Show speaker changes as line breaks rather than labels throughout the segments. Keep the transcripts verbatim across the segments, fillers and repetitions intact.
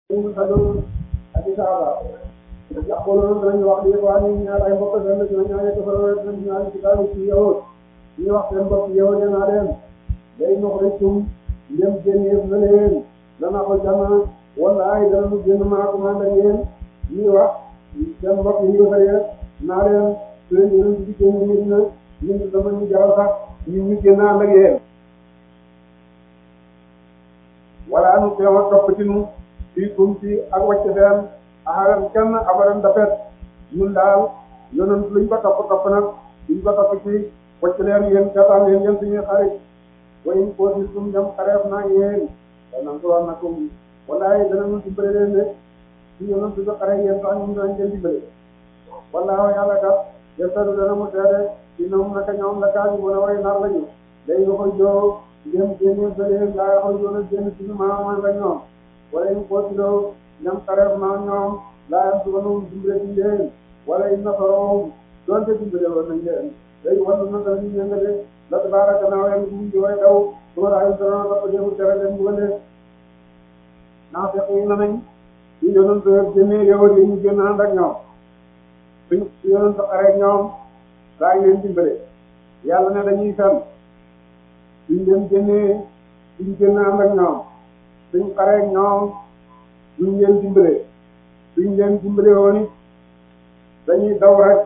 ñu xajoon ak i saaba yaqulun danañu wax li waa ni ñaar ay mbokk seen dina ñaane ko fa dina ñaane ci kaaru ci yahud ñu wax seen mbokk yahud naa leen day nuxrijum ndem génneef na leen dana ko jama wala ay dana nu génn maa ko manda yéen ñuy wax seen mbokk yi yëfare naa leen su leen yéen ci génn nit na ñun dama ñu jaral sax ñun ñu génn ànd ak yéen wala anu teewa topp ci nu fii kum ci ak wàcc seen axaran kenn abadan dafet ñun daal yonent luñ ko topp topp nag luñ ko topp ci wàcc leen yéen seetaan leen yéen suñuy xarit wayin koo si sum dem xareef naa yéen danan tuwar na kum walaay danañu dimbale leen de si yonent su xare yéen sax ñun danañ leen dimbale wallaahu yàlla kat yestalu dana mu seede innahum naka ñoom la kaasi bu na way nar lañu day nga koy joo ndem génne ba leen gaa yoo xam ne génn ci maaman la ñoom wala in kootiloo ñam xareef naa ñoom laa yam suganum dimbale ci leen wala in nasaroom doonte dimbale woon nañ leen day wallu na danañu ñëngale la tabaraka naa wen buñ di way daw suma raayu sarona topp defu tere leen bugale naa fekk yi na nañ ci yonent génne yowat yi ñu génn ànd ak ñoom suñ su yonent xareek ñoom daa ngi leen dimbale yàlla ne dañuy fen suñ leen génnee suñ génn ànd ak ñoom suñ xareek ñoom duñ leen dimbale suñ leen dimbale woon it dañuy daw rek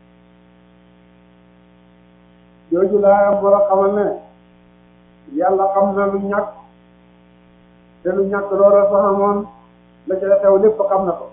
jooju laa am war a xamal ne yàlla xam na lu ñàkk te lu ñàkk loola sax amoon la ca xew lépp xam na ko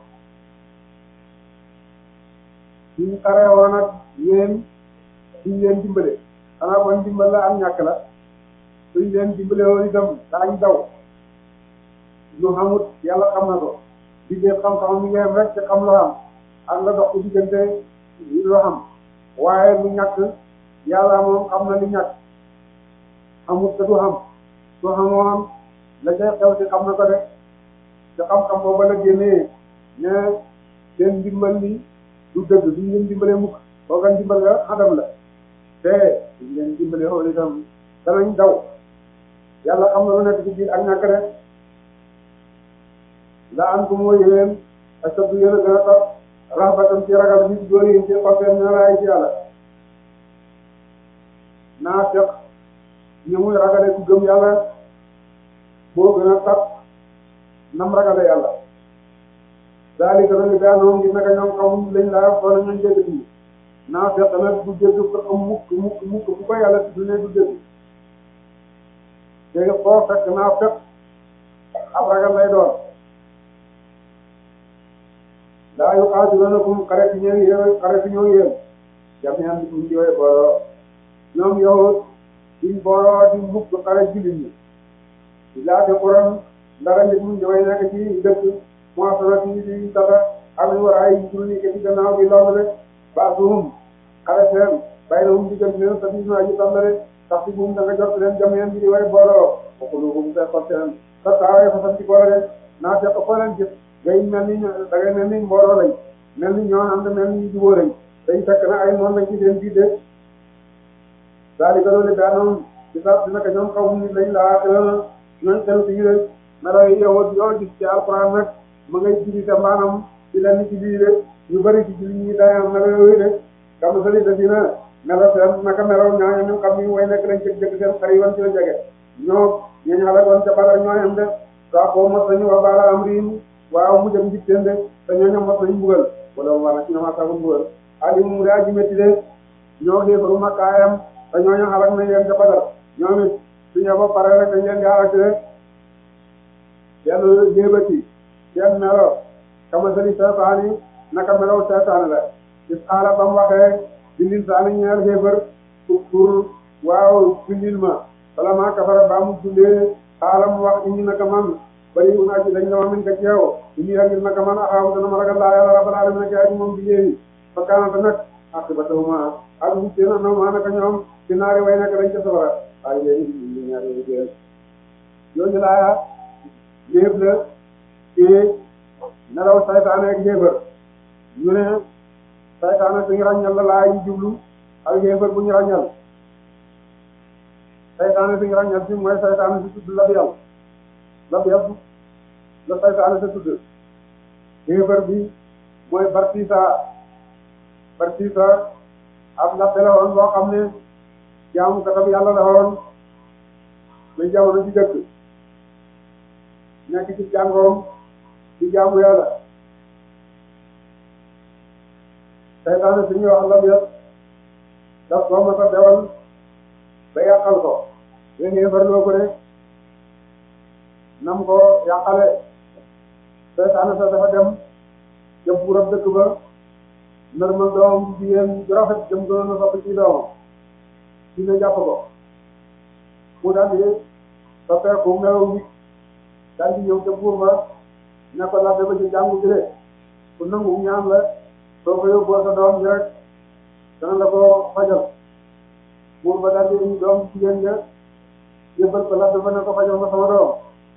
suñ xaree woon ak yéen suñ leen dimbale xanaa kon dimbal la am ñàkk la suñ leen dimbale woon itam daañ daw lu xamut yàlla xam na ko diggéen xam-xam mi ngi am rek ci xam lu xam ak la dox ko diggante lu xam waaye lu ñàkk yàlla moom xam na lu ñàkk xamut te du xam su xamoon la cay xew ci xam na ko de te xam-xam booba la génnee ne seen ndimbal li du dëgg duñ leen dimbale mukk booga ndimbal nga xadam la te duñ leen dimbale xool itam danañ daw yàlla xam na lu nekk ci biir ak ñàkk de la an ko mooy yéen ak sa du yéen a gën a tax raxbatan ci ragal bi góor yi ci xofeen ñaaraay ci yàlla naa fekk ñu muy ragale ku gëm yàlla boo gën a tax nam ragale yàlla daali ko nag daanoo ngi naka ñoom xamuñ lañ laa xool ñoom jégg bi naa fekk nag du jégg ko am mukk mukk mukk bu ko yàlla si du ne du jégg léegi foo fekk naa fekk ab ragal lay doon daa yu qaatiluunakum xare fi ñëw yéen xare fi ñëw yéen jamii'an bikum di way booloo ñoom yow duñ booloo di mukk xare jullit ñi di laate Quran ndara nit mu ñooy nekk ci dëkk moisonat yi di dara am nañu war a ay jur ni ke ci gannaaw bi loolu rek baasuhum xare seen bàyyi na hum diggante leen sa bis naa ji tàmbale sax si buum da nga jot leen jamii'an bi di way booloo waxuluhum sa xol seen sa taawee fa ci boole rek naa fekk foo leen gis ngay mel ni da ngay mel ni mbooloo lañ mel ni ñoo ànd mel ni jubóo lañ dañ fekk na ay noonu lañ ci seen biir de daal di ko doon daanoon ci sax dina ko ñoom xaw nit lañ laa xelal ñooñ xel ci rek melo yi yow yoo gis ci alxuraan nag ma ngay jiri te maanaam ci lenn ci biir rek ñu bëri ci jiri ñi day am melo yooyu rek kam sali da dina melo seen naka melo ñaaño ñu xam ni way nekk lañ cëg jëkk seen xar yi wan ci la jege ñoo ñañ xale woon ca Badar ñooy am de saa koo mos nañu wa baala am riin waaw mu jëm njib teen de te ñooñu mos nañu mbugal wala war na ci ñoom asabu mbugal ali mu daa ji métti de ñoo xeefaru makkaayam te ñooñu xalak nañ leen ca Badar ñoom it suñu ba pare rek dañ leen di xalak rek seen jéebati seen melo kamasali seetaani naka melow seetaani la is xaala ba mu waxee bindil saani ñeel xeefar pour pour waaw bindil ma bala maa kafara ba mu jullee xaala mu wax indi naka man bari un aji dañ dama min ka ci yow indi ngir naka man axaaw dana ma ragal laa yàlla rabbal alamin ak aji moom bindee fa kaanata nag aqibatahuma ak mu seen anam maa naka ñoom ci naari way naka dañ ca safara waaye léegi ñu ñaari liggéey yooyu laa léeb la ci nelaw saytaane ak xéefar ñu ne saytaane suñu ràññal la laa yi jublu ak xéefar bu ñu ràññal saytaane suñu ràññal si mooy saytaane si tudd lab yàlla lab yàlla la saytaane sa tudd kéefar bi mooy Bartisa Bartisa ab labbe la woon boo xam ne jaamu katab yàlla la woon muy jamono ci dëkk nekk ci jàngoom ci jaamu yàlla saytaane su ñuy wax la biir daf ko mos a dewal ba yàqal ko yéen yéefar loo ko de nam ko yàqale saytaane sa dafa dem ca buurab dëkk ba normal doom jigéen ju rafet jëm gënoon a soppi ci doomam ci ne jàpp ko mu daal di soppeeku melaw nit daal di ñëw ca buur ba ne ko labbe ba ci jàngu jëlee ku nangu ñaan la soo ko yóbboo sa doom ji rek dana la ko fajal buur ba daal di indi doom jigéen ja yëbbal ko labbe ba ne ko fajal ma sama doom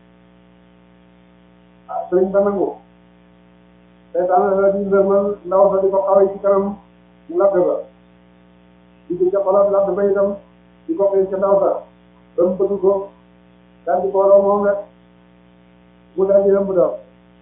ah sëriñ ba nangu seytaane la di ndërmal ndaw sa di ko xawee ci kanam labbe ba di ko jàppalaat labbe ba itam di ko xëy ca ndaw sa ba mu bëgg ko daal di booloo moom rek mu daal di ëmb doom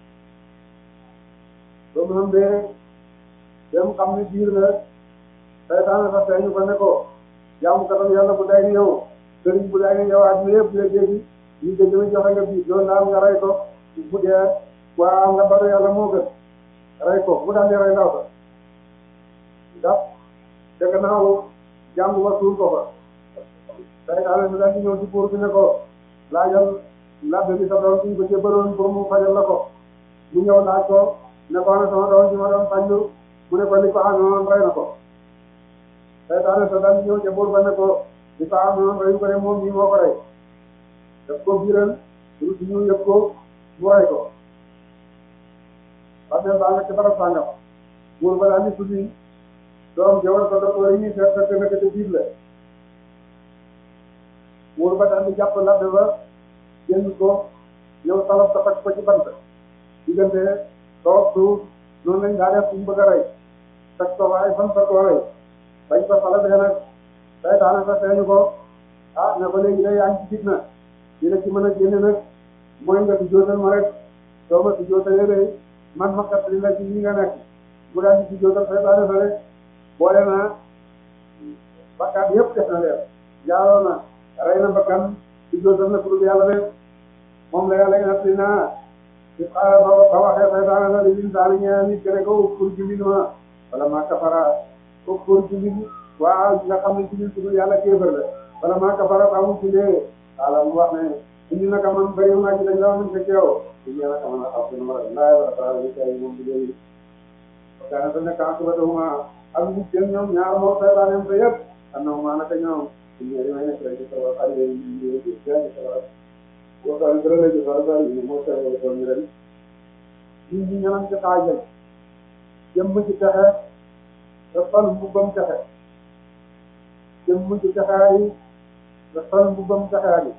ba mu ëmbee dem xam ne biir la seytaane sa feeñu ko ne ko jaamu katam yàlla bu day ni yow sëriñ bu day ni yow ak mi yëpp la dégg ñu dégg na joxe nga biir loolu daal nga rey ko bu dee waa nga baru yàlla moo gën rey ko mu daal di rey ndaw sa ndax te gannaaw jàngu ba suul ko fa seytaane bi daal di ñëw ci buur bi ne ko laajal labbe bi sa doom suñ ko jébbaloon pour mu fajal la ko mu ñëw laaj ko ne ko ne sama doom si ma doon fajlu mu ne ko li ko amoon rey na ko seytaane sa daal di ñëw ca buur ba ne ko li ko amoon reyu ko ne moom mii moo ko rey daf ko biiral lu si ñu yëpp ko mu rey ko parce que baa nga ci barab sàngam buur ba daal di tuddi doom jawar ko docteur yi ñuy seet fekk nekk te biir la buur ba daal di jàpp labbe ba génn ko ñëw salaf ko fekk ko ci bant diggante toog suuf noonu lañ daa def suñu bëgg a rey fekk ko waaye fan fa koo rey bañ ko salafee nag saytaane sa feeñu ko ah ne ko léegi day yaa ngi ci fitna li la ci mën a génne nag mooy nga di jootal ma rek soo ma di jootalee day man ma kat li la ci ñi nga nekk mu daal di di jootal saytaane sa rek boole na bakkaat yëpp def na leen jaaloo na rey na bakkan di jootal na pour yàlla rek moom la yàlla nga xam naa ci xaaral ba ba waxee saytaane sa di insaani ñaan nit ke ne ko pour jullit ma wala maa kafara ko pour jullit waaw nga xam ne jullit pour yàlla kéefar la wala maa kafara ba mu jullee xaaral mu wax ne indi naka man bëri naa ci dañ la wax ne yow indi naka man a xam ne ma laay wala faral di kay moom di léegi daanaka nekk en ba dawuma ak ñu seen ñoom ñaar moo saytaaneem sa yëpp am na maa naka ñoom ñu ne may nekk rek ci sa xarit yi ñu ñu ci sa boo xam ne dara lay jëf dara yi moo sa ko ñu ren ñu ñu ñanam ci xaajal jëm ci texe dafal mbubbam texe jëm ci texaay dafal mbubbam texaay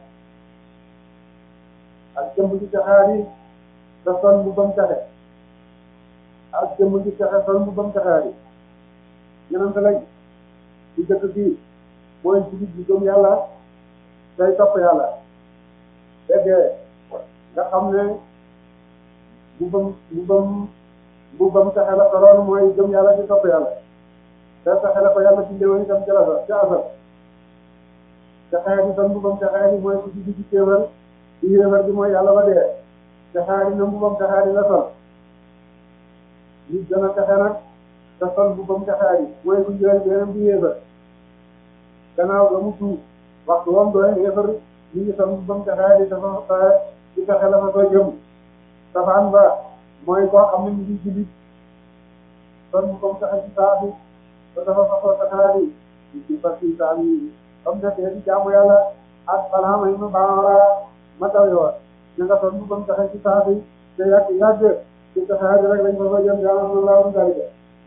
ak jëm ci texaay dafal mbubbam texe ak jëm ci texe sol mbubbam texaay ñanam lañ ci dëkk bi mooy ci bi gëm yàlla day topp yàlla déggee nga xam ne mbubbam mbubbam mbubbam texe la soloon mooy gëm yàlla ci topp yàlla te texe la ko yàlla ci ndéwén itam ca la ca asal texee bi sa mbubbam texee bi mooy ku ci di ci kéefar ci yéefar bi mooy yàlla ba dee texee bi na mbubbam texee bi la sol nit dana texe nag te sol mbubbam texee bi mooy ku jëlee beneen bi yéefar gannaaw ba mu tuub waxtu wam doy yéefar ñu ngi sol mbubbam texee bi dafa ci texe la fa koy jëm safaan ba mooy koo xam ne ñu ngi jullit son mbubbam texe ci saa bi te dafa fasoo texee bi ci fas yi saa bi comme nekkee di jaamu yàlla ak salaama yi ma baara ma taw yoon ñu nga son mbubbam texe ci saa bi te yàgg yàgg ci texee bi rek lañ fa fa jëm yàlla na laa woon dalika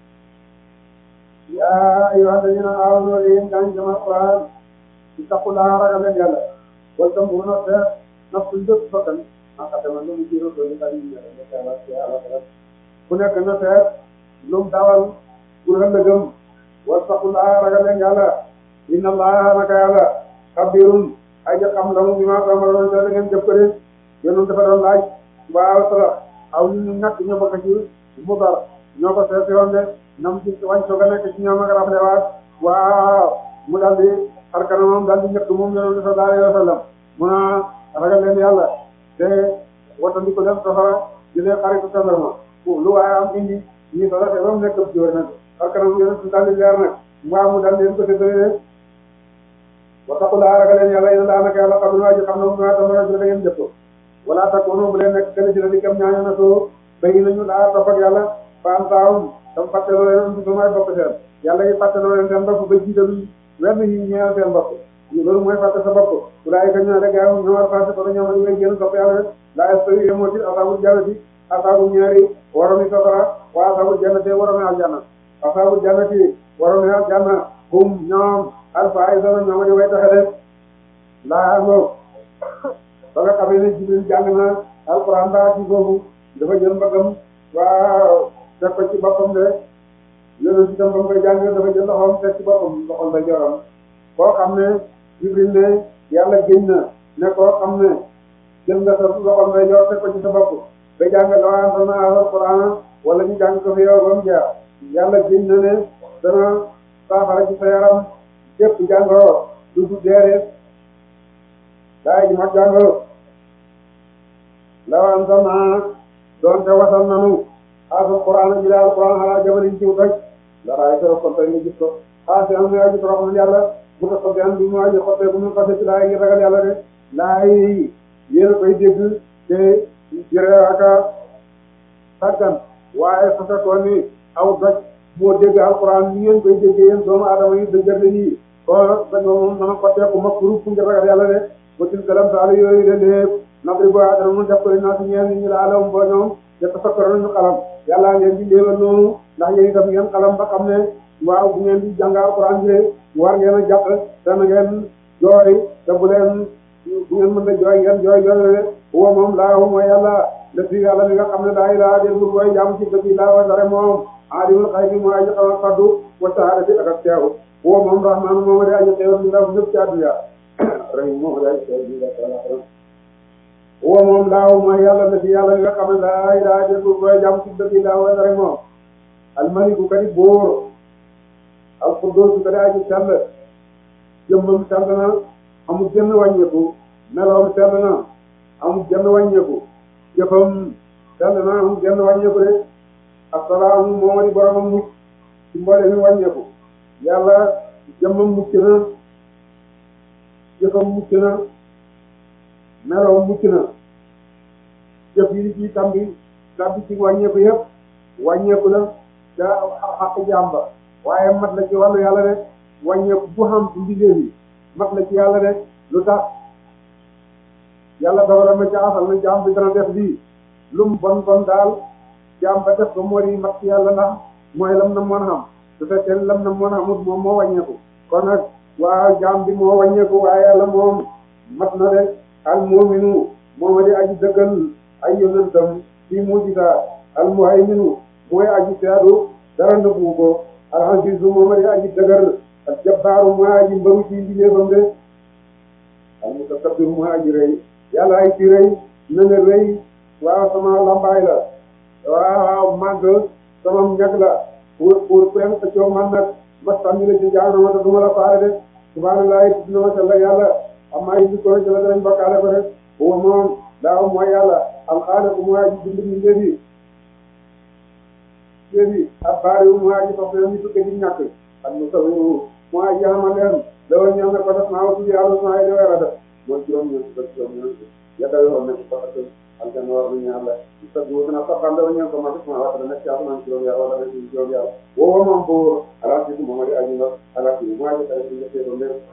yaa ayyuhaa allaziina aamanuu yéen gaa ngi jëmal Alxuraan ittaqullaaha ragal leen yàlla wal tanzur nafsun bépp bakkan maa qaddamat lu mu jiiróo doon bari ñu ne ku nekk na seet lu mu dawal pour ëllëgëm wattaqullaaha ragal leen yàlla inna Allaaha naka yàlla xabiirun ay ja xam la mu bi maa ta'maluun da ngeen jëf ko de yéen dafa doon laaj waaw sala aw ñu ñàkk ñoo bokk ci mu dar ñoo ko seet yoon de nam ci wañ soog a nekk ci ñoom ak rafetwaat waaw mu daal di xar kanamam daal di ñëkk moom yonent sallallahu alayhi wa sallam mu naa ragal leen yàlla te watandi ko dem safara jëlee xaritu sandarma lu waaye am indi ñi sala te ba mu nekk ci nag xar kanam yonent daal di leer nag mbaa mu daal leen ko séddale wattaqullah ragal leen yàlla yéen daanaka yàlla xam naa ji xam na mu naa tamara da ngeen jëpp wala takkono bu leen nekk kenn ci la di kam ñaaño na soo béy nañu daa topp ak yàlla faam saawum tam fàtteloo leen sumay bopp seen yàlla yi fàtteloo leen seen bopp ba jiitalu wenn yi ñeel seen bopp loolu mooy fàtte sa bopp wulaay ka ñoo rek yaa ñoo war fàtte parce que ñoom ñu ngay génn topp yàlla laa yastawi yemooti asaabul jannati asaabu ñaari waromi safara waa asaabul jannati waromi aljanna asaabul jannati waromi aljanna hum ñoom alfaa'izuna ñoom di way taxe de laa ngoo ba nga xamee ne Jibril jàng na alquran daa ci foofu dafa jël mbagam waaw teg ko ci boppam de yéen si tam ba mu koy jàng dafa jël loxoom teg ci boppam loxol ba joram koo xam ne Jibril ne yàlla géñ na ne koo xam ne jël nga sa loxol ba jor teg ko ci sa bopp ba jàng la anzalna alquran wala ñu jàng ko fi yow ba mu jeex yàlla géñ na ne dana saafara ci sa yaram képp jàngoro du du deere daay ji mag jàngoro law anzalna doonte wasal nanu xaasul Qur'an ji daal Qur'an ala jabalin ci doj la raay ko kon tay nga gis ko xaasi am na aji toroxlu yàlla bu ko soobee am bi mu aji xottee bu mu xasee ci laay yi ragal yàlla de laay yéen a koy dégg te jëree aka sàggan waaye su fekkoon ni aw doj moo dégg alquran ni ngeen koy déggee yéen doomu aadama yi dëggal yi kon doj moom mën a xotteeku makru fu ngeen ragal yàlla de ba til kalam saali yooyu de lépp nabri bo adama mun def ko naa si ñeen ñi la alawum boo ñoom jëkk fakkaro nañu xalam yàlla ngeen di léewal noonu ndax yéen itam ngeen xalam ba xam ne waaw bu ngeen di jàng alquran bi war ngeen a jàpp te na ngeen jooy te bu leen bu ngeen mën a jooy ngeen jooy jooy de huwa moom laa hu mooy yàlla le fi yàlla mi nga xam ne laa ilaaha illa huwa booy jaamu ci dëgg laa wa dara moom aalimul xaybi mooy aji xamal faddu wa shahadati ak ak teew huwa moom rahmaanu moom de aji xewal mi ndaw ñëpp ci àdduna rahim moom de aji xewal mi ndaw huwa moom laaw mooy yàlla le fi yàlla mi nga xam ne laa ilaaha illa huwa booy jaamu ci dëgg laa wa dara moom almaliku kadi bóor alquddus kadi aji sell jëmmam sell na amul genn wàññeeku meloom sell na amul genn wàññeeku jëfam sell na amul genn wàññeeku de assalaamu moom di boromam mucc ci mboole mi wàññeeku yàlla jëmmam mucc na jëfam mucc na meloom mucc na jëf yi ci tambi tambi ci wàññeeku yëpp wàññeeku la ca xaq jàmba waaye mat la ci wàllu yàlla de wàññeeku bu xam ci mbindeef yi mat la ci yàlla de lu tax yàlla dogalam na ca asal na jaam bi dana def lii lum bon bon daal jaam ba def ko moo di mat ci yàlla ndax mooy lam na mën a xam su fekkee lam na mën a xamut moom moo wàññeeku kon nag waaw jaam bi moo wàññeeku waaye yàlla moom mat na de al mu'minu moom di aji dëggal ay yonentam fi mujiza al muhayminu mooy aji seedu dara nëbbu ko al azizu moom di aji dëgër al jabbaaru mooy aji mbaru ci mbindeefam de al mutakabbiru mooy aji rëy yàlla ay ci rëy na nga rëy waaw sama lambaay la waaw màgg sama ñag la pour pour pour sa coow man nag ma sànni la ci jaanama te du ma la faale de subhanallah dina ma sell yàlla am ay bi ko jëla danañ bakkaale ko rek huwa moom daaw mooy yàlla alxaaliqu mooy aji bind mi ndébi ndébi ak baari wu mooy aji soxla ñu tukke di ñàkk ak mu sawiru mooy aji xamal leen dawal ñëw ne ko def naa wasubi yàlla su ay dewee rafet mooy juróom ñeent ba juróom ñeent yàlla yoo nekk ko ak aljanna war nañu yàlla sa góor dina saxal dama ñëw ko ma def ma wax dana ci asamaan juróom yàlla wala dana ci juróom yàlla woo moom buur alaati moom di aji nga alaati mooy aji tay ci ñettee doon lépp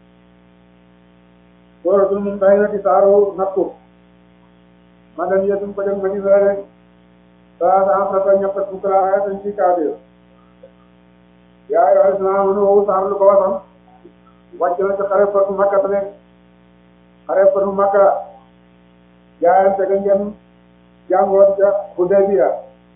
sooratul mumtahinati saaru nattu madaniyatun ko dem Madina rek saa saa sa ta ñett fukk la ay tan ci kaafir yaa ayyuhal laziina aamanu saaru lu ko wasam wàcc na ci xare fatu Makka te nekk xare fatu Makka jaayante ga ngeen jàngoon ca Hudaybiya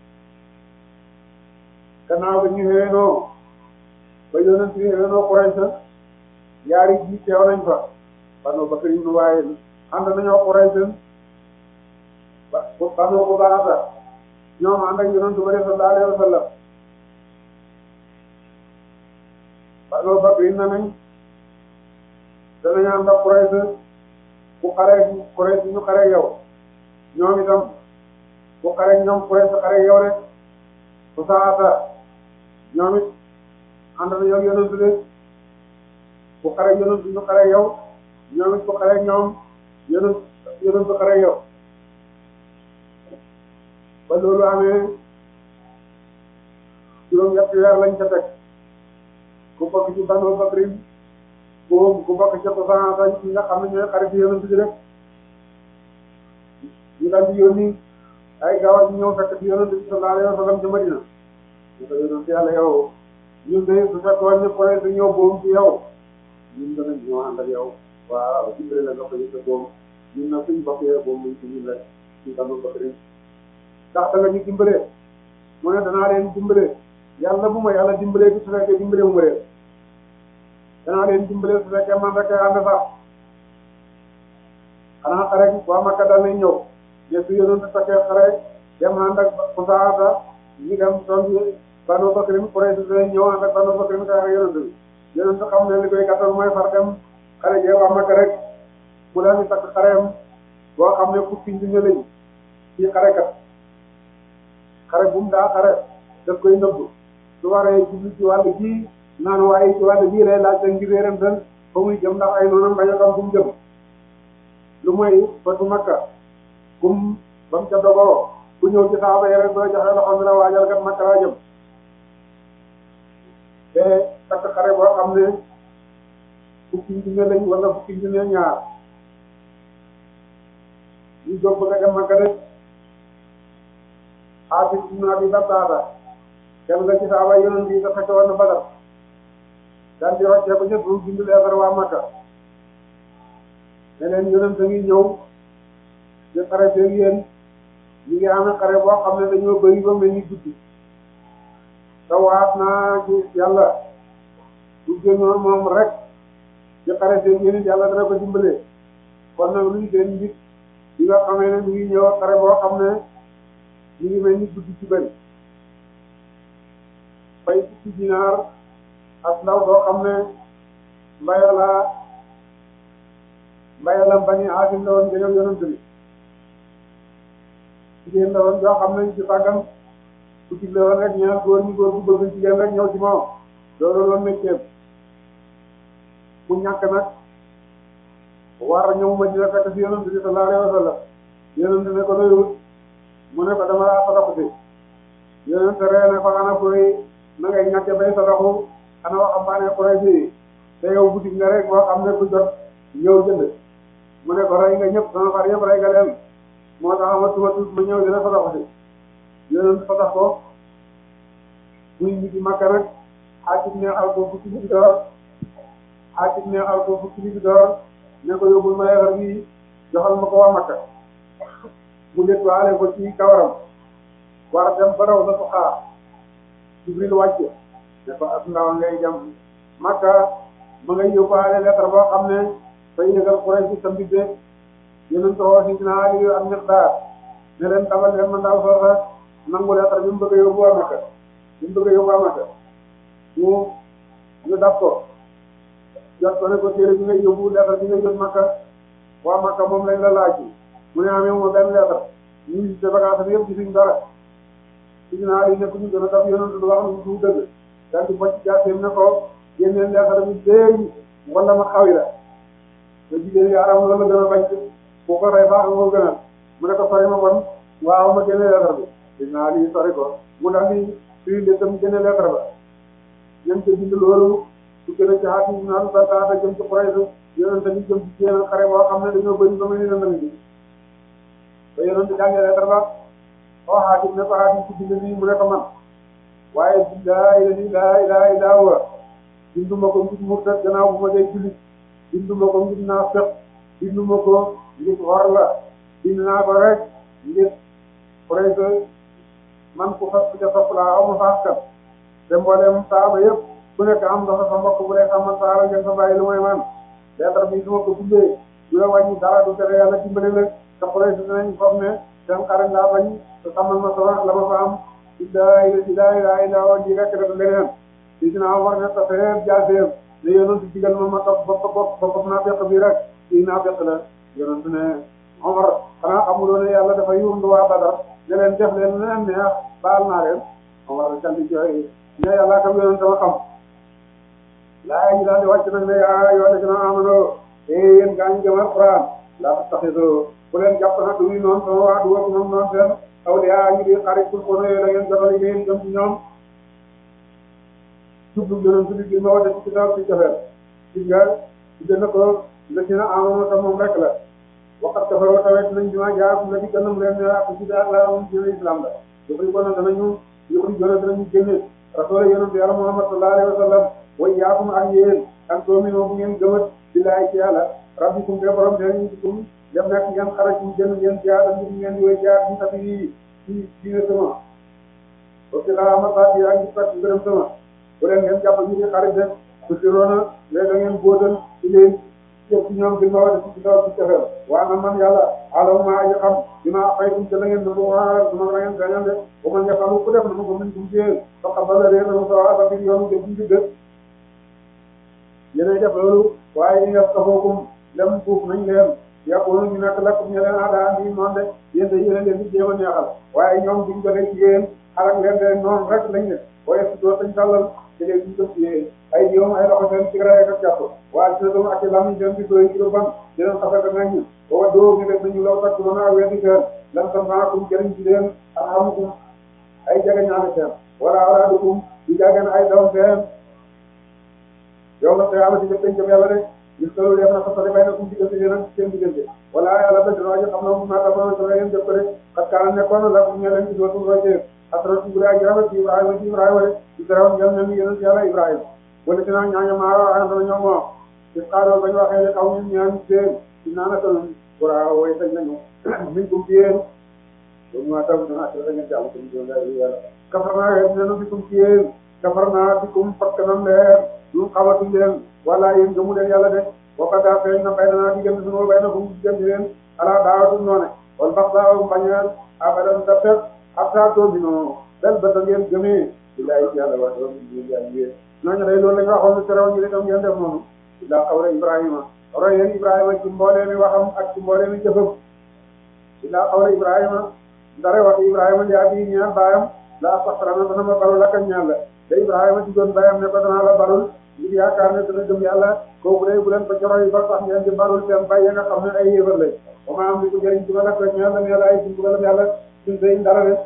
gannaaw ba ñu xéenoo ba yonent yi xéenoo Quraysh yaari ji teew nañ fa Banu Bakr ibn Waa'il ànd nañoo Quraysh ba ku xamoo ku baaxata ñoom ànd ak yonent bi sallallahu alayhi wa sallam Banu Bakr na nañ danañ ànd ak Quraysh ku xare Quraysh ñu xare yow ñoom itam ku xare ñoom Quraysh xare yow rek ku saata ñoom it ànd nañu ak yonent bi ku xare yonent ñu xare yow ñoom it ku xare ñoom yonent yonent xare yow ba loolu amee juróom-ñetti weer lañ ca teg ku bokk ci Banu Bakrin ku ku bokk ci Xusaasa ñi nga xam ne ñooy xarit yonent bi rek ñu daal di yónni ay gawar ñu ñëw fekk ci yonent bi sallallahu alayhi wa sallam ci Madina ñu ko yonent yàlla yow ñun de su fekkoon ne projet bi ñëw boobu ci yow ñun danañ ñëw ànd ak yow waaw dimbale la nga ko yëg boobu ñun nag suñ bokkee boobu muy ci ñun rek ci Banu Bakrin ndax da nga ñu dimbalee mu ne danaa leen dimbalee yàlla bu ma yàlla dimbalee bi su fekkee dimbalee mu réer danaa leen dimbalee su fekkee man rek ànd sax xanaa xare waa Makka dal nañ ñëw ne su yonent fekkee xare dem ànd ak Xusaasa ñu dem songi Banu Bakrin Quraysh dinañ ñëw ànd ak Banu Bakrin xare ak yonent bi yonent xam ne li koy gàttal mooy far dem xare jee waa Makka rek mu daal di takk xareem boo xam ne fukki junne lañ ci xarekat xare bu mu daa xare daf koy nëbb su waree jublu ci wàll ji naan waaye ci wàll ji lay laaj ngir réeram tan fa muy jëm ndax ay noonam bañ a xam fu mu jëm lu mooy fatu Makka kum ba mu ca dogoo ku ñëw ci saaba yi rek doo joxe loxo mi la waajal kat Makka laa jëm te takk xare boo xam ne fukki junne lañ wala fukki junne ñaar ñu jóg bëgg a dem Makka rek Xaafis ibn Abi Baltaata kenn nga ci saaba yonent yi dafa fekk woon na Badar daal di wàccee ba ñëpp bind leetar waa Makka ne leen yonent a ngi ñëw di xare feeg yéen ñu ngi amee xare boo xam ne dañoo bëri ba mel ni guddi te waat naa ci yàlla bu génnoon moom rek di xare feeg yéen yàlla dana ko dimbalee kon nag luy seen nit bi nga xamee ne mi ngi ñëw xare boo xam ne ñu ngi mel ni guddi ci bëri fay fukki dinaar ak ndaw boo xam ne mbaya la mbaya la Bani Haasim la woon nga ñëw yonent bi jigéen la woon yoo xam ne ci tàggam ku ci la woon rek ñaar góor ñi góor bu bëgg jigéen rek ñëw ci moom loolu loolu métier ku ñàkk nag war ñëw ma dina fekk si yonent bi sallallahu alayhi wa sallam yonent ne ko doyul mu ne ko dama laa sadaku si yonent ree ne ko ana koy na ngay ñàkke bay sadaku ana waxambaane koy si te yow boutique nga rek boo xam ne ku jot ñëw jënd mu ne ko rey nga ñëpp sama far yëpp rey nga leen moo tax ma tuba tuut ma ñëw dina sadaku si yonent sadax ko muy ñi ci Makka nag xaatim ne al ko fukki bi door xaatim ne al ko fukki bi door ne ko yóbbul ma leetar bi joxal ma ko waa Makka mu nettoyé ko ci kawaram war dem ba raw na ko xaar Jibril wàcce ne ko ak ndaw ngay jam Makka ma ngay yóbbaale lettre boo xam ne fay yëgal Quraysh ci samedi beeg yéen ko woo si naa Aliyu ak Miqdaar ne leen tabal leen ma ndaw soosa nangu lettre bi mu bëgg a yóbbu waa Makka bi mu bëgg a yóbbu waa Makka ñu ñu daf ko jot ko ne ko téere bi ngay yóbbu lettre bi ngay jot Makka waa Makka moom lañ la laaj mu ne amee wu ma benn lettre ñu ngi ci bagage bi yëpp gisuñ dara gis naa li nekk ñu gën a def yonent du wax lu dëgg daal di bocc jaaseem ne ko génneel lettre bi léegi wala ma xawi la te jigéen yi aram loolu gën a bañ bu ko rey baax moo gënal mu ne ko sori ma bon waaw ma génne lettre bi gis naa li sori ko mu daal di firi de tam génne lettre ba ñen ca bind loolu su gën a caxaati naan ba taata jëm ci Quraysh yonent ni jëm ci jéem xare boo xam ne dañoo bëri ba mel ni lëndëm bi ba yonent jàngee lettre ba oo xaatim ne ko xaatim ci bind bi mu ne ko man waaye laa ilaaha illaa huwa binduma ko ngir murtad gannaaw bu ma dee jullit binduma ko ngir naafiq binduma ko ngir xor la bind naa ko rek ngir Quraysh man ku fas ca topp laa aw ma faas kat te mboolem saaba yëpp ku nekk am nga fa sa mbokk bu dee xam man saara ngeen sa bàyyi lu may man lettre bi su ma ko bindee du la wàññi dara du tere yàlla dimbale la te Quraysh dinañ foog ne seen xarit laa bañ te xamal ma sama la ma fa am illa illa illa illa wa ji rek rek leneen si dinaa war ne ta feer jaaseem ne yonent digal ma ma topp bopp bopp bopp naa fekk bi rek kii naa fekk la yonent ne Omar xanaa xamuloo ne yàlla dafa yurundu waa Badar ne leen def leen leen neex baal naa leen Omar canti jooy ne yàlla kam yonent sama xam laa ñu daal di wàcc nag ne yaa yoo def na amanoo eh yéen gaa ñu gëm Alxuraan laa tattaxisoo bu leen jàpp nag du ñu noonu sama waa du wëkk moom noonu seen awliyaa ñu di xarit pour ko ne la ngeen jotali ngeen jëm ci ñoom jublu yonent bi gi ma wate ci kitaab ci jafeel ci nga gën a ko la ci na amanoo ta moom rek la waxat kafaroo tawet nañ dima jaar la ci gënam leen ne ak ci daal la moom diine islam la yëkkati ko nag danañu yëkkati gën a danañu génne rasul yonent yàlla Muhammad sallallahu alayhi wa sallam way yaakum ak yéen ak doominoo bu ngeen gëmat billahi ci yàlla rabbikum te borom seen ñikum def nekk ngeen xara ci jën ngeen jaar nit ngeen di way jaar ci tabi yi ci diine sama parce que la amata yi ak ngi fat ngërëm sama bu leen ngeen jàpp ñu di xarit def su siroona léegi da ngeen bóotal ci leen jëf ci ñoom bi ma war a ci daw ci cafeel waa na man yàlla alaw maa aji xam dinaa faytum te la ngeen dama waa dama la ngeen gañal de bu man yafalu ku def na ma ko min kum jiyeen soxa bala réer na mu sawa sa bir yoonu def ñu dëgg yéenay def loolu waaye ñu def kafookum lem buuf nañ leen yàqoonu ñu nekk lakk ñu leen aada andi noonu de yéen de yéen leen di jéem a neexal waaye ñoom buñ joxee ci yéen xalak leen de noonu rek lañ ne waaye si doo sañ tàllal te léegi ñu jëm ci yéen ay jiwam ay loxo seen cigarette ak jàpp waaye si doomu ak lam seen bi doy ci lu ban di leen xafete nañ ñu booba doo ñu def nañu law takk mën a weddi seen lan sa maakum jëriñ ci leen ak xamukum ay jege ñaane seen wala awlaadukum di jàggeen ay doom seen yow la yàlla di def jëm yàlla rek gis nga loolu def na fasale bay na kum diggante yéen ak seen diggante wala yàlla ba dina xam na mu naata ba na ngeen def ko rek kat kaana nekkoon la ñu leen ci dootul roje asra ci gura Ibrahima ci Ibrahima ci Ibrahima rek ci dara ngeen ne yéen yàlla Ibrahima wala ci na ñaaña maa ay na ñoom mo ci xaaral bañ waxee ne xaw ñu ñaan seen ci naana ko wara way tañ nañu min kum ci yéen do mu taw na ak da ngeen jaamu ko ñu la yàlla kafarna yéen ñu bi kum ci yéen kafarna bikum fakkanam leer ñu xamatu leen wala yéen gëmu leen yàlla de bokka daa feeñ na bay na diggante sunu bay na fu mu diggante leen ala daawatu noone wala bax daaw bañeel abadan da fekk abta to bino bel ba ta ngeen gëmee billahi ci yàlla wax doom ñu yàlla yéen ñooñu day loolu la nga waxoon terew ñu itam ngeen def noonu illa xawla Ibrahima roy leen Ibrahima ci mboolee mi waxam ak ci mboolee mi jëfam illa xawla Ibrahima dara wax Ibrahima yaa bi ñaan baayam la astaxfirana dana ma balu lakka ñaan la te Ibrahima ci doon bayam ne ko danaa la barul ngir yaakaar ne dana gëm yàlla kooku day bu leen ko joroy ba tax ngeen di barul seen bay ya nga xam ne ay yéefar lañ ba ma am li ko jëriñ ci ma lakk rek ñaan la yàlla ay ci mbugalam yàlla suñ sëñ dara de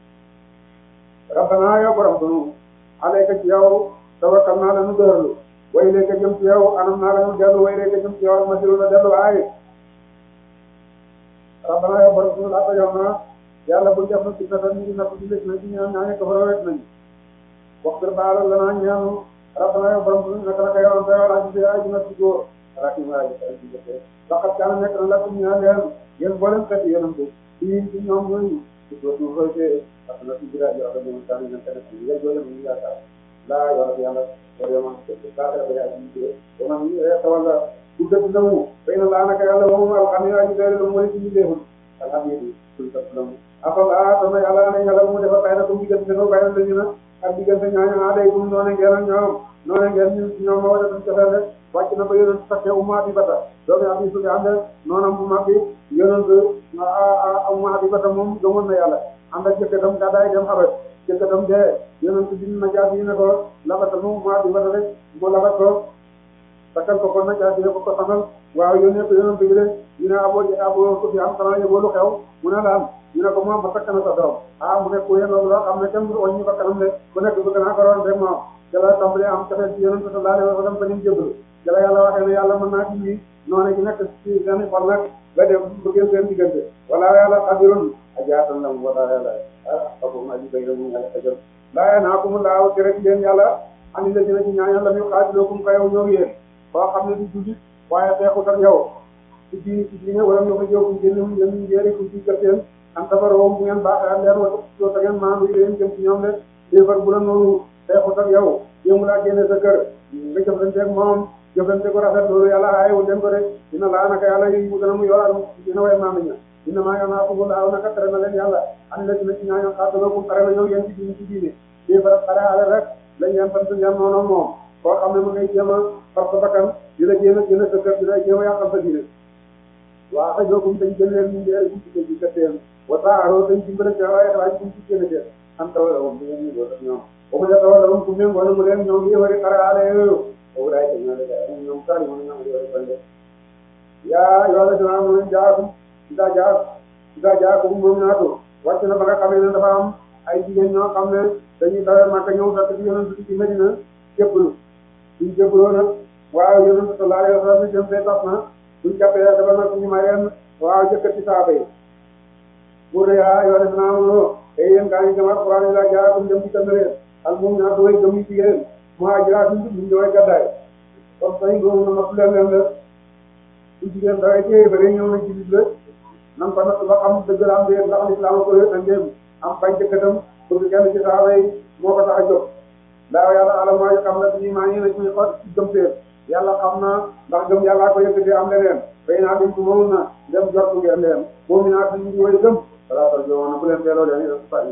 rabbana yow borom sunu alayka ci yow tawakkal naa la nu dërlu way léegi jëm ci yow anam naa la nu dellu way léegi jëm ci yow ma dilu na dellu ay rabbana yow borom sunu laata yow na yàlla bu def na ci tatan ñu napp ci lëj na ci ñaan ñaane ko fa wet nañ wax dëgg baalal la naa ñaanu rabbana yow borom sunu naka naka yow ta yow aji aji na ci góor rakim aji aji jëfee laqad kaana nekk na lakum ñaan leen yéen booleen xeeti yéenam ko ci ci ñoom ñooñu ci dootu xoyte parce que ci bira yo xam ne tan na tan ci yéen doole mu yaakaar laa yow yàlla ko yow man ko ka ka ba aji ci ko man ni rek wala bu dëgg na mu bay na laa naka yàlla moom al xam aji doole lu mo ci ñu deful alhamdulillah sul ta lamu afala tama yàlla ne yàlla mu defa bay na ko diggante no bay na lañu na ak diggante ñaañu naa day dum noone ngeen ak ñoom noone ngeen ñu ñoom ma wara dañ ko rek wàcc na ba yonent sakke umma bi bata doomi abi su ànd noonam bu mag bi yonent umma bi bata moom gëmoon na yàlla ànd ak jëkkëram gàddaay dem xabat jëkkëram dee yonent bi na jaati yi ne ko labata mu umma bi bata rek mu labat ko takkal ko kon na jaati ko ko xamal waaw yónnee ko yonent bi de ñu ne abo abo ko fi am xanaa yëgoo lu xew mu ne laan ñu ne ko moom ba takk na sa doom ah mu ne ku yéen loolu loo xam ne kenn du wàññi ba kanam de ku nekk bëgg naa ko roon rek moom jala tàmbalee am café ci yonent sallallahu alayhi wa sallam ba ñu jébbalu jala yàlla waxee ne yàlla mën naa ci yi noonu gi nekk ci seen xol nag ba dem bëggee seen diggante wala yàlla xadirun ajaatan lam wala yàlla ah xakum aji bay la mu yàlla xajal laa yanaakum laahu tere ci yéen yàlla ani la dina ci ñaañal lam yu xaajilookum kayow ñoo ngi yéen boo xam ne du jullit waaye xeexut ak yow ci diine ci diine wala ñu ko jóg génn yéen njéeri ku ci gërteen am tabaroo bu ngeen baaxee ak leen wala soo ta ngeen maandu leen jëm ci ñoom de déefar bu la noonu xeexut ak yow yéemu laa génne sa kër nga jëflanteeg moom jëflante ko rafet loolu yàlla aayewul leen ko rek dina laa naka yàlla yi mu dana mu yor dina way maam ña inna maa yanhaakumu Allaahu naka tere na leen yàlla an la dina ci ñaañoo qaataluukum xare na ñëw yéen ci diine ci diine lii fa xare ale rek lañ leen sant ngeen noonu moom koo xam ne mu ngay jéem a far sa bakkan di la jéem a gën a sa kër di la jéem a yàqal sa diine waa xa jookum dañ jël leen ñu dee ci ci katteen wa taaroo dañ dimbale ci waaye xalaat buñ ci génn ci am tawala woon di ngeen ñu boo ñoom ba mu tawala woon ku méngoo na mu leen ñoom yéwari xare ale yooyu boobu daay te ñoo de ñoom sax ñu ñoom yooyu bande yaa yoona dina am leen jaakum ida jaa ida jaakum moom naatu wàcc na ba nga xamee ne dafa am ay jigéen ñoo xam ne dañuy dawee Makka ñëw fekk ci yonent bi ci Medina jébbalu suñ jébbaloo nag waaw yonent sallallahu alayhi wa sallam jëm fee tax na suñ jàppee dafa nag ñu may leen waaw jëkkat ci saaba yi pour ne yaa yoona dina am loo te yéen gaa ngi jëmaat Qur'an ida jaakum jëm ci tëndëree al moom naatu way gëm yi jigéen muhaajiraat ñu ñu ñëwee gàddaay kon tey loolu na natt leen leen la su jigéen daway téye ba ñëw na ci la nan ko natt ba xam dëgg la am de ndax lislaam ko yëg ngeen am bañ jëkkatam pour kenn ci saaba yi moo ko tax a jóg daaw yàlla alam mooy xam na suñu maa ngi ne suñu xot ci gëm seen yàlla xam na ndax gëm yàllaa ko yëkkati am leneen bay naa dañ ko mënul na dem jot ngeen leen moom mi naa suñu ngi woy gëm wala ko jo na bu leen teeloo leen def fa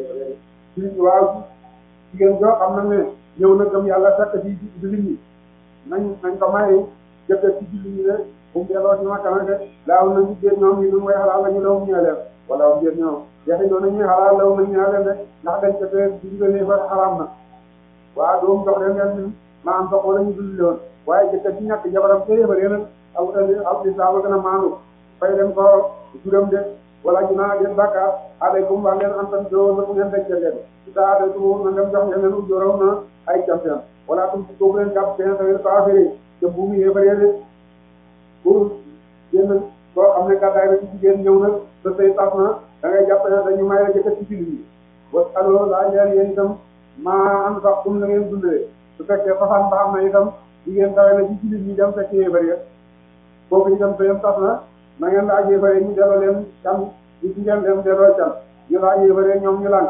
ci waaw jigéen joo xam na ne ñëw na gëm yàlla fekk ci jullit ñi nañ nañ ko may jëkkër ci jullit ñi ne bu mu delloo ci Makka nag laaw nañu déet ñoom ñu lu mooy xalaal la ñu law ñee leen wala am déet ñoom yaxi doon nañuy xalaal law nañ ñee leen rek ndax dañ ko fee diggalee ba xaraam na waaw doom jox leen ngeen ma am soxla la ñu dund loon waaye jëkkër ci ñàkk jabaram te yëbëree nag aw aw lislaam gën a maanu fay leen ko juróom de wala ñu naa ngeen bàkkaar alaykum waa ngeen am tan doo na ngeen denc leen sa alaykum na ngeen jox ngeen leen ujóoraw na ay campion wala tum ci kooku leen jàpp seen tawil ko affaire te bu mu yëbëree de pour génn koo xam ne gàddaay la ci jigéen ñëw nag sa say tas na da ngay jàpp ne dañu may la jëkkër ci jullit yi was aloo laa ñeel yéen itam maa am sax kum na ngeen dundalee su fekkee fasaan ba xam na itam jigéen dawe la ci jullit ñi dem fekk yéefar ya kooku itam sëyam tas na na ngeen laaj yéefar yi ñu delloo leen can ñu ci ngeen dem delloo can ñu laaj yéefar yi ñoom ñu lànk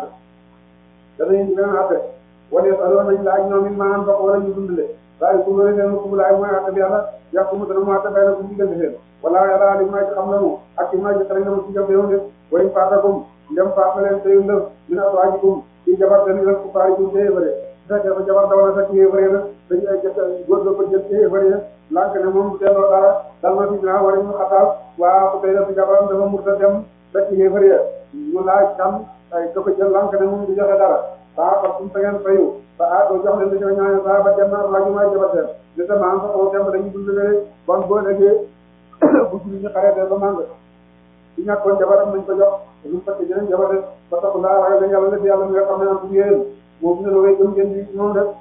danañu leen atte wala aloo nañ laaj ñoom it maa am sax wala ñu dundalee waaye ku bëri leen ku laay mooy atte bi yàlla yàqu mu dana mu atte bay na ku diggante seen wala yàlla alim naa ci xam na mu ak ci naa ci xale na mu ci jëm yow de way faatakum ndem faata leen sayu ndëf min azwaajikum ci jabar dañu leen ku faari ci yéefare su fekkee ba jabar daw na fekk yéefare na dañu ay jëkk góor ga ko jël ci yéefare lànk ne moom bu delloo dara dal na fi naa wala ñu xataal waa ku tey la fi jabaram dafa murta dem fekk yéefare ñu laaj kan ay ko ko jël lànk ne moom du joxe dara saa fa sumu ta ngeen fayu ba ah doo jox leen dañoo ñaan saa ba dem na laaju may jabar seen li ta maan sa koo dem dañuy dundale bon boo léegi bu julli ñu xaree ba màng ci ñàkkoon jabaram nañ ko jox lu fekk jeneen jabar de ba tax laa ragal dañ yàlla def yàlla mi nga xam ne am ci yéen moo gën a la way gëm ngeen di noonu def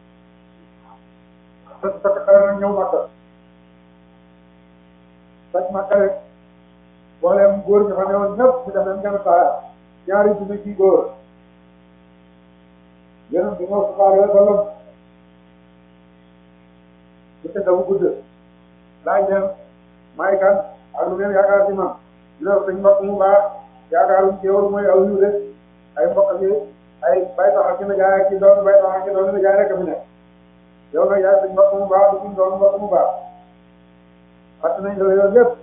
fekk fekk xare nag ñëw Makka fekk Makka rek booleem góor ñi fa newoon ñëpp ñu def leen gën a taaya ñaari junni ci góor yéen bi moo sukaar yo sallam bu te dabu gudd laaj leen may kan ak lu ngeen yaakaar ci man ñu ne sañ mbokk mu baax yaakaaruñ ci yow mooy aw yu de ay mbokk bi ay bay tax ak na jaay ci doon bay tax ak doon na jaay rek fi nekk yow nag yaay sañ mbokk mu baax du suñ doon mbokk mu baax fàtt nañ la yoon yëpp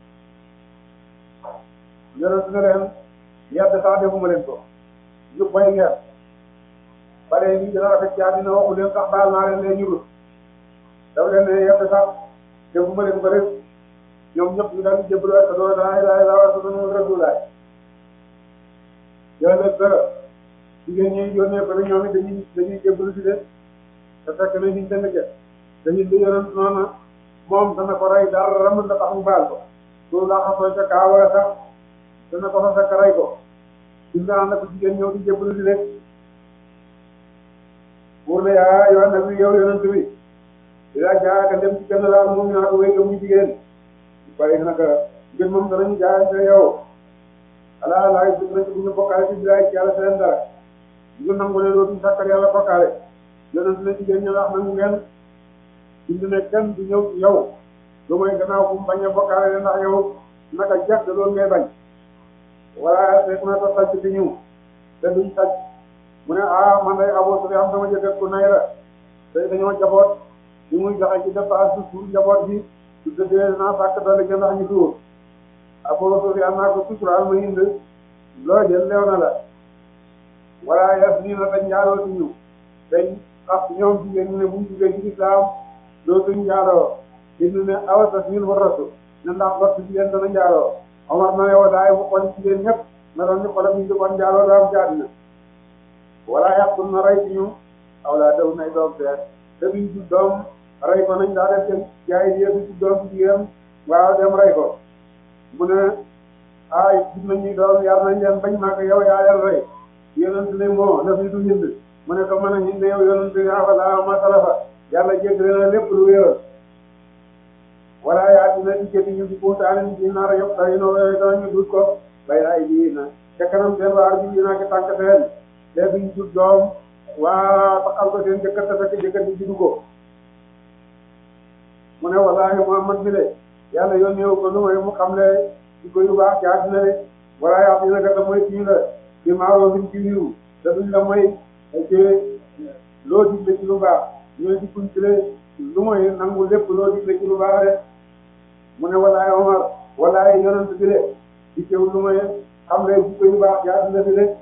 yonent na leen yedd sax defuma leen ko jub bay ngeen bare nii dina rafet ci àddina waxu leen sax baal naa leen leen ñu rut daw leen ne yedd sax defuma leen ko rek ñoom ñëpp ñu daal di jébbaloo ak doo daa ilaha illa wa sallallahu rasulullah yooyu la dara jigéen ñi yónnee ko ñoom it dañuy dañuy jébbalu si de te fekk na ñu dëng ke dañuy di yonent noonu moom dana ko rey dara ram la tax mu baal ko loolu daa xasoo ca kaa wala sax dana ko fa fekk rey ko suñ la ànd ak jigéen ñëw di jébbalu si de pour ne yaa yoon na bi yow yonent bi daa jaaka dem ci kenn laal moom naa ko wéy gëm ñu jigéen waaye nag ngir moom danañu jaayante yow ala laay dugg nañ bu ñu bokkaale ci bilaay ci yàlla seen dara ñu nangu ne dootuñu sàkkal yàlla bokkaale yonent na jigéen ñi wax nañu ngeen bind ne kenn du ñëw ci yow lu may gannaaw bu mu bañ a bokkaale ne ndax yow naka jekk loolu ngay bañ wala fekk na ta sàcc di ñëw te duñ sàcc mu ne ah man day aboo su am sama jëkkër ku nay la te dañoo jaboot li muy joxe ci dépense bi pour njaboot bi su dee naa fàkk doole gën ndax ñu tuur Abu Sufyaan naa ko suturaal ma hind loo jël lew na la wala yas nii na dañ njaaloo ci ñu dañ xas ñoom jigéen ñu ne buñ jugee ci lislaam dootuñ njaaloo indi ne awatas ñun war rasu ne ndax gott jigéen dana njaaloo Omar na yow daay bu kon jigéen ñëpp na doon ñu xolam ñu di kon njaaloo doo am ci àddina wala yàqul na rey ci ñu aw laa daw nay doom seet te duñ ci doom rey ko nañ daa def seen jaay di yëtu ci doom ci jigéen waaw dem rey ko mu ne ay gis nañuy doom yar nañ leen bañ maa ko yow yaa leen rey yonent ne moo daf ñu du hind mu ne ko mën a hind yow yonent afala ma salafa yàlla jéggale na lépp lu wéeroon wala yaa dina di jëti ñu di puutaane ñu ci nar a yëpp day no yooyu danañu dut ko bay ay ji na ca kanam seen waar ji naa ki tànk seen te duñ dut doom waa taxal ko seen jëkkat ta fekk jëkkat di judu ko mu ne wallaahi Muhammad bi de yàlla yónneewu ko lu may mu xam le ci ko yu baax ci àddina de wala yaa dina gata mooy kii la ci maaroo biñ ci wiiru te duñ la mooy ci loo digle ci lu baax ñooy di kuñ ci le lu mooy nangu lépp loo digle ci lu baax de mu ne wallaahi Omar wallaahi yonent bi de di teew lu mooy xam le ci ko yu baax ci àddina bi de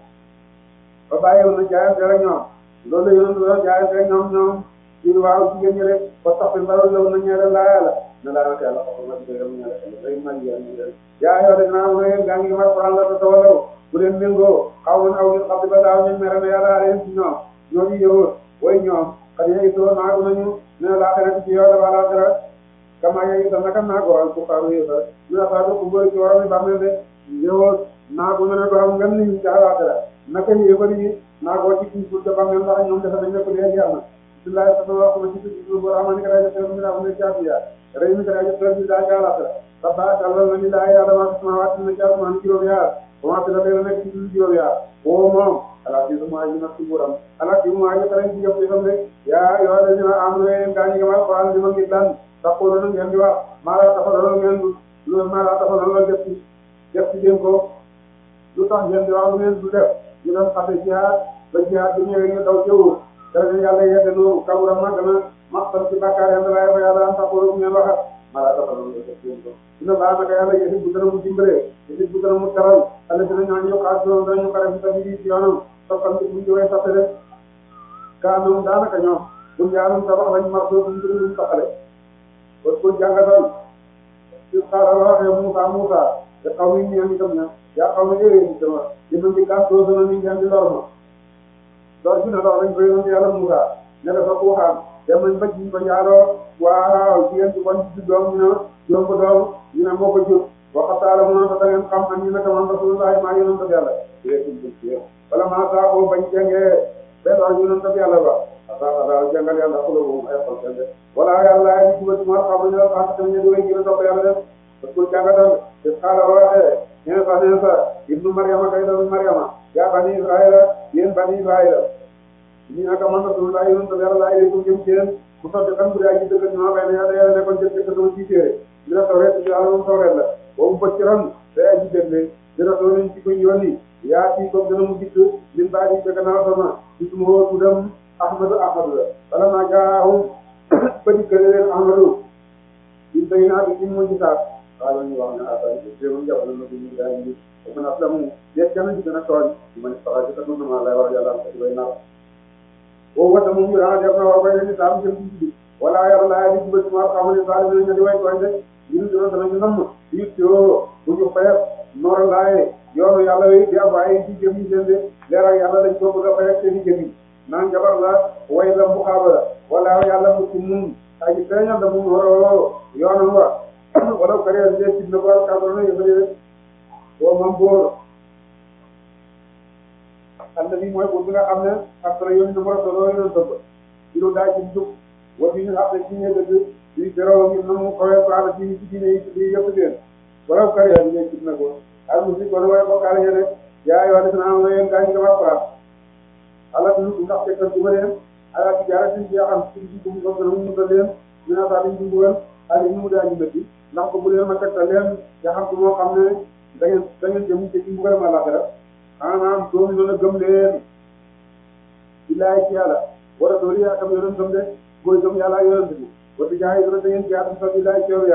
ba bàyyiwoon na jaayante rek ñoom loolu la yonent bi jaayante rek ñoom ñoom ci waaw jigéen ñi rek ba tax fi mbaroon law na ñeere laa yàlla na laa naka yàlla xaw ma dëgg mu ñaare day man yàlla yaa yoo de naa mu ne gaa ngi ma Quran la ta tawalaw bu leen méngoo xaw ma aw ñu xam di ba daaw ñu mere na yàlla leen ci ñoom ñoo ngi yowoon way ñoom xat yegi too naagu nañu ne laa xere ci yow dafa laa xere kama yegi ta naka naagoo al kuffaaru yéefar ñu ne saa ko bëri ci waram yi bàmmeel de yowoon naagu na ne ko am ngeen ni ci àllaaxira naka yéefar yi naagoo ci kii pour ca bàmmeel ndax ñoom defe nañ ne ko léegi yàlla bismillahi sama wax ma ci tudd bu rahmani ka rajo seen mi naa ne jaafiya rey mi ka rajo seen mi daa jaalata sabba kàllal na ni laa yàlla maa fi sama waat na jaar maan juróom yaar commencé la leen nekk ci juróom yaar woo moom ala ci suma aji nag ci buuram ala ci mu aji tarañ ci jëf ci xam rek yaa yoo de dina am na yéen gaa ñi nga ma Quran di ma ngi dan taxul na ngeen di wax maa laa tafa loolu ngeen lu maa laa tafa loolu def ci def ci ngeen ko lu tax ngeen di wax lu ngeen du def ñu doon xate jihaad ba jihaad bi ñëwee ñu daw jëwul dara yàlla yedde nu kabura mag na maxtan ci bàkkaar yàlla laay fa yàlla am taxul ngeen waxat maa laa tafa loolu def ci ngeen ko dina baax naka yàlla yëfi bu dana mu dimbalee yëfi bu dana mu teral alla dina ñoo ñëw xaas doon danañu xare fi sabili ci yoonam soppante buñ jëwee satte rek kaa noonu daanaka ñoom buñ yaanum tabax lañ mar doo buñ jëriñ luñ taxale kon kon jàngatal ci xaaral waxee Moussa Moussa te xaw mi ñeen itam ña yaa xaw ma yéwee ni sama dina di gas doo dana ni ngeen di lor ma loolu ci ne loolu lañ ko yónni yàlla Moussa ne dafa ko waxaan dem nañ ba jiñ ko njaaloo waaw jigéen ci kon ci doom ñu ne doom ko doom ñu ne moo ko jur waxataala mu ne ko da ngeen xam an ñu naka man rasulullah maa yonent bi yàlla yéen wala maa saa ko bañ jàngee benn wax yonent bi yàlla ba asa daal jàngal yàlla xuloo moom ay xol seen wala yàlla ay ci bëti mar xam ñu la xaas tam ñu di way gën a topp yàlla def parce que jàngatal te xaala waxee ñeen sa neen sa ibnu mariama kay doomu mariama yaa bani israila yéen bani israila ñu naka man rasulullah yonent bi yàlla laa ilaykum jëm ci yéen mu sotti kan bu dee aji dëgg ñoo bay ne yàlla yàlla nekkoon jëm jëkk sama ci téere ñu la tawreet ci yàlla moom tawreet la boobu bëcc ran day aji dëgg di rasul nañ ci ko yónni yaa ci comme dana mu dikk min baa di fekk naa sama ismu hoo tuddam ahmadu ahmadu la wala maa jaahum ba dikkale leen ahmadu in bay naa bi ci mu gisaat waaw ñu wax ne asay jéem jàppale na ko ñu gaa yi ko mën a aslamu yet kenn ci gën a tooñ ma ne saxaa ci kat mën na maa lay wax yàlla am ko bay nar boobu wata moom ñu daa def na war bay leen saam jëm ci wala yàlla laa di jubal ci ma xamul ne saali bi di way tooñ de ñu dina danañu namm yit yoo bu ñu fayat noor laaye yoonu yàlla wi di am ay ci jëm yi seen de leer ak yàlla dañ ko bëgg a fayat seen i jëm yi naan jabar la way la mu xaaba la wala yàlla mu ci mun ay feeñal da mu waroo yoonam wa wala kare de ci na ko ka ko ne yëfale wo mam boor anda bi mooy bu nga xam ne après yoon numéro solo yoon topp ci lu daa ci dug wa bi ñu xam ci ne dëgg di dero ngi namu ko ko ala ci ci diine yi di yëpp leen wala kare de ci na ko al musik ko way ko kala ñene yaa yo dina am yeen gañ ko wax ala du ndax te ko duma leen ala ci jaara ci xam ci ci ko ko mu ko leen dina ta di dimbugal ali mu daa ñu bëtti ndax ko bu leen ma tegtal leen ya xam ko moo xam ne da ngeen da ngeen jëm ci dimbugal ma la dara maanaam doom ñu la gëm leen billahi ci yàlla wala doori yaa kam yoon gëm de booy gëm yàlla yoon bi wa bi jaay dara da ngeen jaar sa billahi ci yàlla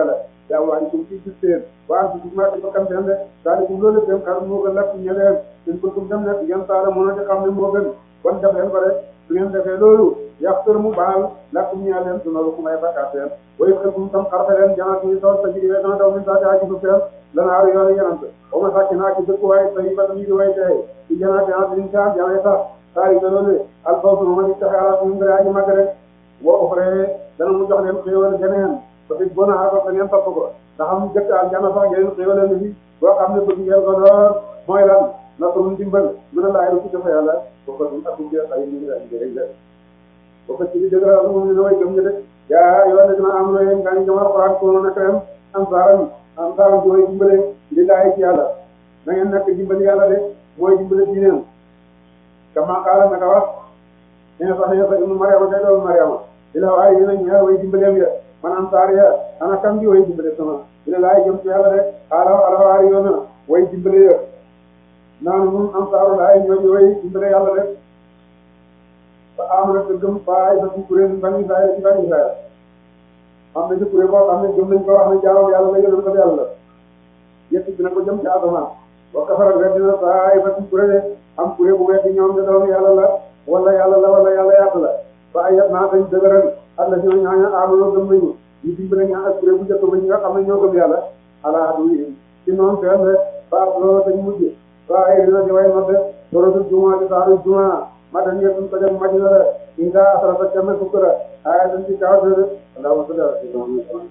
yaa waa ñu ci ci seen waa ci ma ci bakkan seen de daal di loolu dem xar moo gën lakk ñeneen suñ ko tum dem nekk yan saala mën a ci xam ne moo gën kon def leen ko rek su ngeen defee loolu yaxtër mu baal lakk ñaa leen su nalu ku may bakkaat seen way xel kum tam xarfe leen janaat yi sool sa jigi wee dana daw min saa yaa ci su seen lanaaru yoonu yenante o ma sàcc naa ci dëkk waaye sa yi ba tamit di way tey ci janaati en liñ ca janay sax saa yi loolu alfawsu ma di taxe ala suñu mbir aji mag rek boo ko faree dana mu jox leen xéewal geneen parce que bon a ko ngeen topp ko ndax am jëkk aljana sax ngeen xéewal ni fi boo xam ne bëgg ngeen ko door mooy lan nasrun dimbal mën a laay lu ci dafa yàlla boo ko dum akum jeex ay ñu ngi ay rek de boo ko ci di dëgg la moom ñu way gëm ñu de yaa yoon ne dina am looy nga ñu jamal Alxuraan ko na krem am saaram am saaram jooy dimbale li laay ci yàlla na ngeen nekk dimbali yàlla de mooy dimbale diineem kama qaala naka wax ne sax ne sax ibnu Mariama kay doomu Mariama di la waaye yéen a ñaar way dimbaleem ya man am saar ya ana kam bi way dimbale sama di la laay jëm ci yàlla de ala ala waari yoon na way dimbale ya naan mun am saaru laay ñooñu way dimbale yàlla de ba amana te gëm faay sa ci kuréel bani Israël ci bani Israël am na ci kuréel boo xam ne gëm nañ ko wax ne jaamu yàlla la yonent ko yàlla yëpp dina ko jëm ci asamaan wa kafara weddina faay sa ci kuréel am kuréel bu weddi ñoom ne doomu yàlla la wala yàlla la wala yàlla yàlla la fa ayat naa dañ dëgëral alla si ñaaña amanoo gëm nañu ñu dimbale ñaa ak kuréel bu jëkk ba ñi nga xam ne ñoo gëm yàlla ala adu yi ci noonu seen rek ba loolu dañ mujj fa ay dina di way nodde sorotul juma di saaru juma ma dañ yëpp ko dem madina la inga asara sa kemme sukkura aya dañ ci kaw de allahumma salli ala sayyidina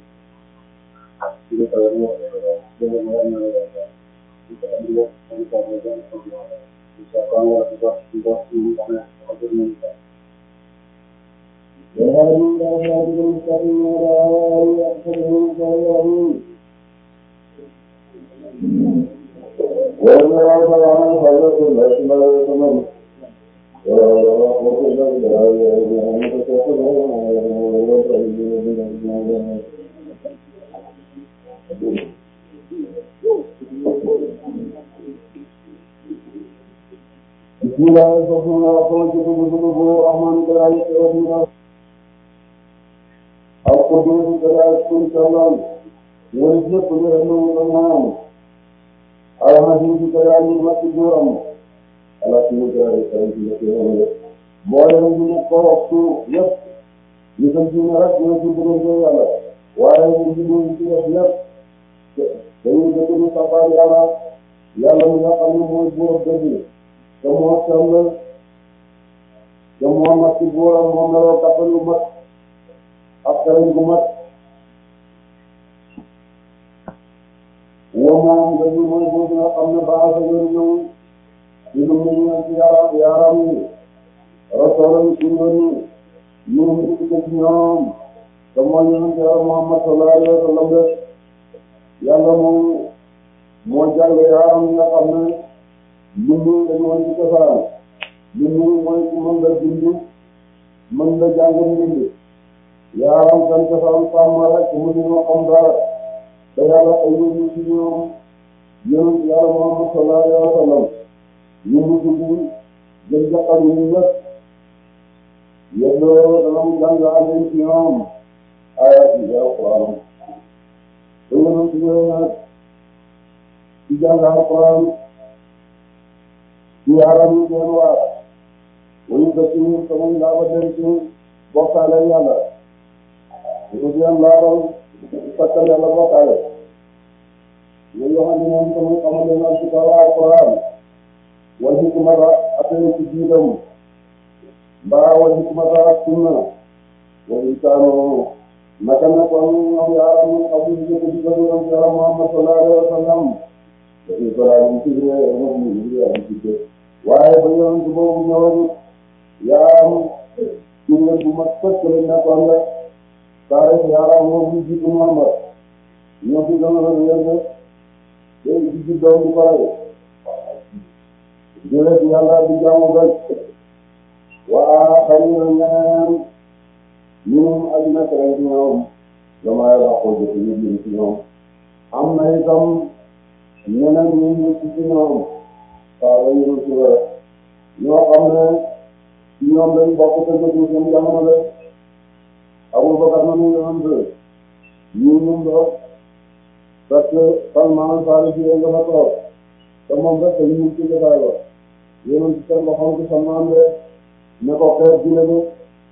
parce que Salman Farisi nga fa toog te moom rek dañu mun ci jotaay ba yéen ci seen loxoom ci Salman de ne ko xeet gi la de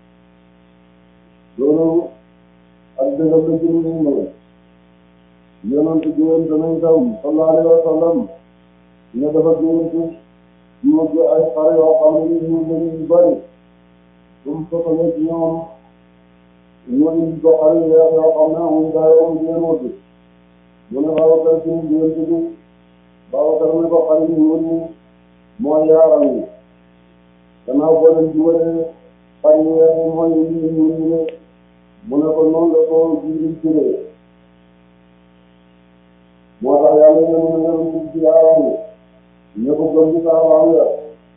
loolu ak dëggal la ci ñu ñëw yonent bi yéen danañ taw sallallahu alayhi wa sallam ne dafa génn ci ñu ay xare yoo xam ne ñu ñu bari bu mu sotalee ci ñoom ñoo indi ko xare yoo xam ne amuñ dara amuñ leen wut mu ne Babacar ci génn ci Babacar ne ko xare yi wut ni mooy yaaram yi gannaaw boo leen jiwalee xare yi mooy yi ñu ñu mu ne ko noonu la ko jiw jëlee moo tax yàlla ñu ne ñu ci yaaram yi ñu ko gëm ci saabaam ya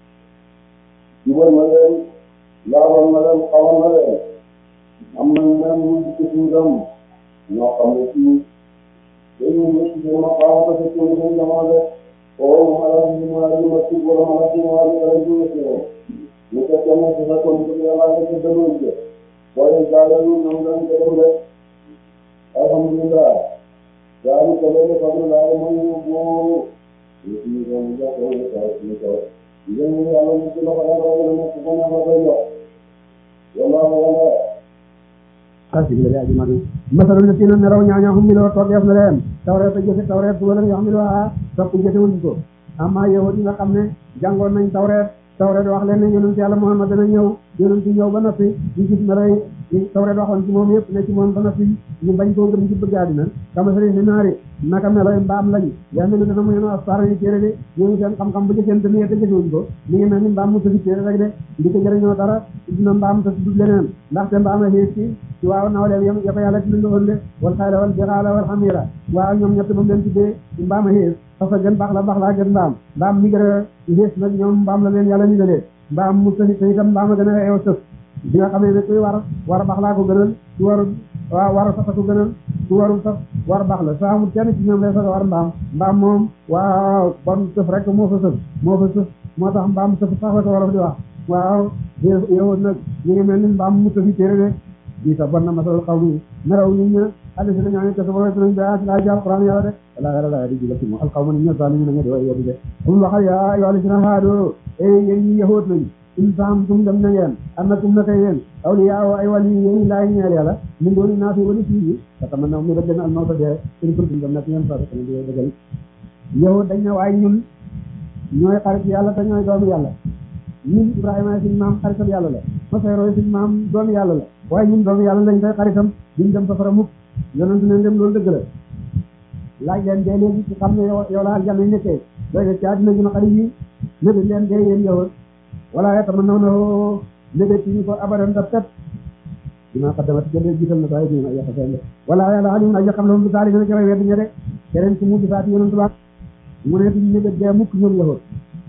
jubal na leen laabal na leen xamal na leen am nañu leen ñu ci suñu ñoo xam ne fii dañuy nekk ci ma xaaral ko ci suñu jamono de oo ma la ñu ma la ma ci wala ma la ci ma la la ñu ci ñu ko kenn ci sa ko ci yàlla ko ci dëgg ci boy jaale ñu ñu dañ ko def rek alhamdulillah yàlla ko leen ko la mo ñu bo ñu ñu ko ñu ko ñu ko ñu ko ñu yàlla ñu ci la ko la ñu ci ko na ko yo wala wala kasi bi la ajuma du masalu na tinu neraw ñaaña hum milo to def na leen tawreet a jëfe tawreet wala ñu xamilo ha topp jëfewuñ ko amma yow di nga xam ne jàngoon nañ tawreet tawreet wax leen ne yonent yàlla Muhammad dana ñëw yonent ñëw ba noppi ñu gis na rey tawreet waxoon ci moom yëpp ne ci moom ba noppi ñu bañ koo gëm ci bëgg àddina kama sëriñ ni naari naka meloy mbaam lañ yaa mel ni dana mu yeno asfar yi téere de ñooñu seen xam-xam bu jëfeen tamit te jëfewuñ ko mi ngi mel ni mbaam mu tëfi téere rek de di ko jëriñoo dara dina mbaam te du leneen ndaxte mbaam a xiis ci ci waaw nawleem yam ya ko yàlla ti lindoon de wal xayla wal bixaala wal xamira waaw ñoom ñett ba mu leen tuddee mbaam a xiis parce que gën baax la baax laa gën mbaam mbaam mi gën a xiis nag ñoom mbaam la leen yàlla ni dalee mbaam mu tëfi te itam mbaam a gën a eew sëf bi nga xamee ne kuy war war a baax laa ko gënal su waru waaw war a sax ko gënal su warul sax war baax la saa amul kenn ci ñoom lay sax war mbaam mbaam moom waaw bon sëf rek moo fa sëf moo fa sëf moo tax mbaam sëf sax la ko war a di wax waaw yow nag ñu ngi mel ni mbaam mu tëfi téere de di sa bon na masalul xaw mi neraw nit ña àll si la ñoo ne te sama nañ ba ci laa jàll Quran yàlla de wala wala la di jigal ci mo al xaw ma ni ña sa ñu nga di way yedi de um waxal yaa ayu alladina haadu e yéen ñi yahoot lañ in saam tum dem na ngeen am na tum na kay yéen awliyaa ay wali yéen laay ñeel yàlla min dooni naa fi wali fii te xam na mu dëgg na al mawta dee in kuntum dem na ngeen fa ko di dëggal yahoot dañ na waaye ñun ñooy xarit yàlla te ñooy doomu yàlla ñun Ibrahima suñu maam xaritam yàlla la Masayro suñu maam doomu yàlla la waaye ñun doomu yàlla lañ koy xaritam duñ dem safara mukk yonent ne dem loolu dëgg la laaj leen dee léegi ci xam ne yow la aljanna nekkee doy na ci àddina ju naqari yi nëbët leen dee yéen yow wala yatamannawnahu nëbët ci ñu ko abadan da pet dinaa xaddamat jëlee jiital na ko ay dina yàq seen wala yàlla alim na xam loolu saali na ci way wedd ñe de keneen ci mu gisaati yonent ba mu ne duñ nëbët dee mukk ñoom yahut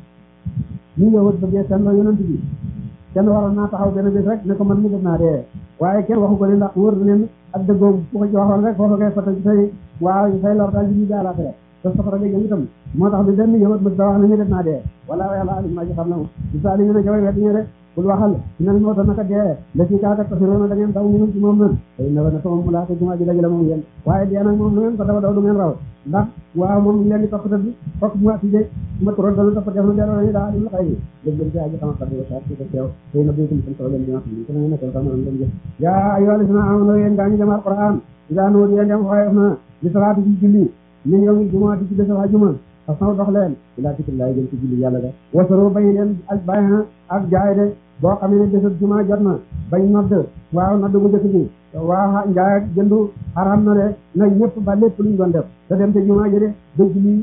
ñu yahut bëggee seen la yonent bi kenn waroon naa taxaw benn bés rek ne ko man mi def naa dee waaye kenn waxu ko ne ndax wóor na leen ak dëggoom bu ko ci waxoon rek foofu ngay fata ci say waaw say lor daal di ñu jaalaatee te safara nga jëm itam moo tax bi benn yahut mës da wax ne ñu def naa dee wala yàlla alim na ci xam na mu isa li ñu ne jaway wet ñu de bul waxal ina moo tax naka dee la ci kaaka tasiroona da ngeen daw ñu ci moom nag tay na na sama mu laa ko jumaa ji dajale moom yéen waaye dee nag moom lu ngeen ko daw daw du ngeen raw ndax waaw moom leen di topp tëdd fokk mu atide ma ko dalu topp def na delloo nañu daa dim la xëy bi dëgg ci aji xama xar sa ci ko teew tay na béykum sama leen dina xam ko ngeen nekkal sama leen jëf yaa ayyuhal ladina amanu yéen gaa ñu dem alquran ida no yéen dem xooyef na li salaatu ci julli ñu yow ngi jumaa ci def wa juma façon dox leen ila tikillaa jëm ci julli yàlla ga wasaro bay leen ak bayna ak jaay de boo xam ne bésab jumaa jot na bañ nodd waaw nodd bu njëkk bi waaw njaay ak jëndu xaram na de na ñëpp ba lépp luñ doon def te dem te jumaa ji de dëgg lii